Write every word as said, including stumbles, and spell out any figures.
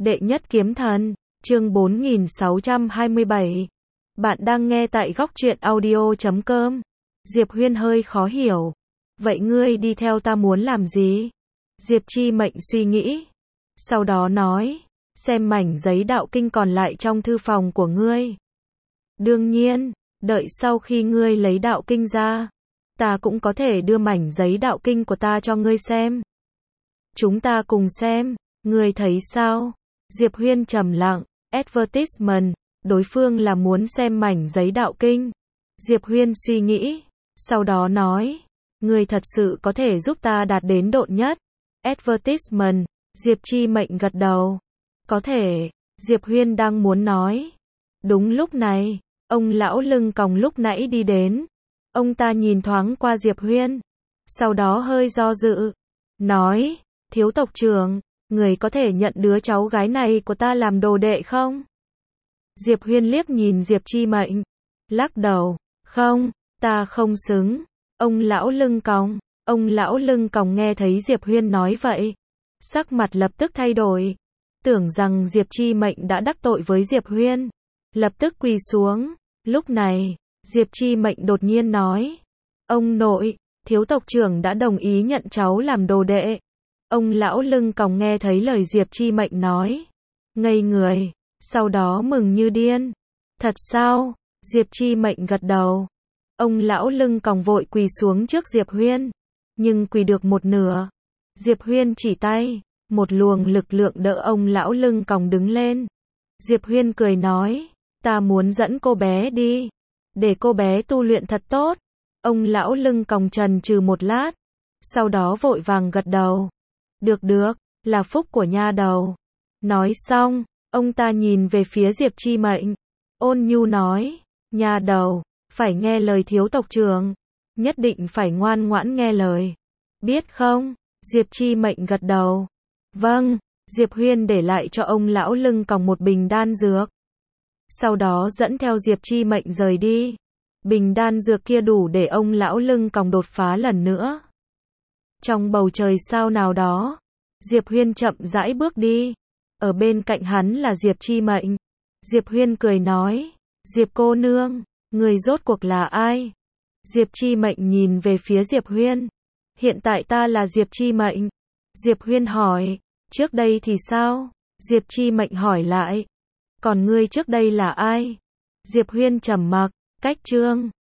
Đệ nhất kiếm thần, chương bốn nghìn sáu trăm hai mươi bảy. Bạn đang nghe tại góc truyện audio chấm com. Diệp Huyên hơi khó hiểu. Vậy ngươi đi theo ta muốn làm gì? Diệp Chi Mệnh suy nghĩ. Sau đó nói, xem mảnh giấy đạo kinh còn lại trong thư phòng của ngươi. Đương nhiên, đợi sau khi ngươi lấy đạo kinh ra, ta cũng có thể đưa mảnh giấy đạo kinh của ta cho ngươi xem. Chúng ta cùng xem, ngươi thấy sao? Diệp Huyên trầm lặng, advertisement, đối phương là muốn xem mảnh giấy đạo kinh. Diệp Huyên suy nghĩ, sau đó nói, ngươi thật sự có thể giúp ta đạt đến độn nhất. Advertisement, Diệp Chi Mệnh gật đầu. Có thể, Diệp Huyên đang muốn nói. Đúng lúc này, ông lão lưng còng lúc nãy đi đến. Ông ta nhìn thoáng qua Diệp Huyên, sau đó hơi do dự, nói, thiếu tộc trưởng, người có thể nhận đứa cháu gái này của ta làm đồ đệ không? Diệp Huyên liếc nhìn Diệp Chi Mệnh, lắc đầu, không, ta không xứng. Ông lão lưng còng, ông lão lưng còng nghe thấy Diệp Huyên nói vậy, sắc mặt lập tức thay đổi, tưởng rằng Diệp Chi Mệnh đã đắc tội với Diệp Huyên, lập tức quỳ xuống. Lúc này, Diệp Chi Mệnh đột nhiên nói, ông nội, thiếu tộc trưởng đã đồng ý nhận cháu làm đồ đệ. Ông lão lưng còng nghe thấy lời Diệp Chi Mệnh nói, ngây người, sau đó mừng như điên. Thật sao? Diệp Chi Mệnh gật đầu. Ông lão lưng còng vội quỳ xuống trước Diệp Huyên, nhưng quỳ được một nửa. Diệp Huyên chỉ tay, một luồng lực lượng đỡ ông lão lưng còng đứng lên. Diệp Huyên cười nói, ta muốn dẫn cô bé đi, để cô bé tu luyện thật tốt. Ông lão lưng còng chần chừ một lát, sau đó vội vàng gật đầu. Được được, là phúc của nha đầu. Nói xong, ông ta nhìn về phía Diệp Chi Mệnh, ôn nhu nói, nha đầu, phải nghe lời thiếu tộc trưởng, nhất định phải ngoan ngoãn nghe lời. Biết không? Diệp Chi Mệnh gật đầu. Vâng, Diệp Huyên để lại cho ông lão lưng còng một bình đan dược. Sau đó dẫn theo Diệp Chi Mệnh rời đi. Bình đan dược kia đủ để ông lão lưng còng đột phá lần nữa. Trong bầu trời sao nào đó, Diệp Huyên chậm rãi bước đi. Ở bên cạnh hắn là Diệp Chi Mệnh. Diệp Huyên cười nói, Diệp cô nương, người rốt cuộc là ai? Diệp Chi Mệnh nhìn về phía Diệp Huyên. Hiện tại ta là Diệp Chi Mệnh. Diệp Huyên hỏi, trước đây thì sao? Diệp Chi Mệnh hỏi lại, còn ngươi trước đây là ai? Diệp Huyên trầm mặc, cách chương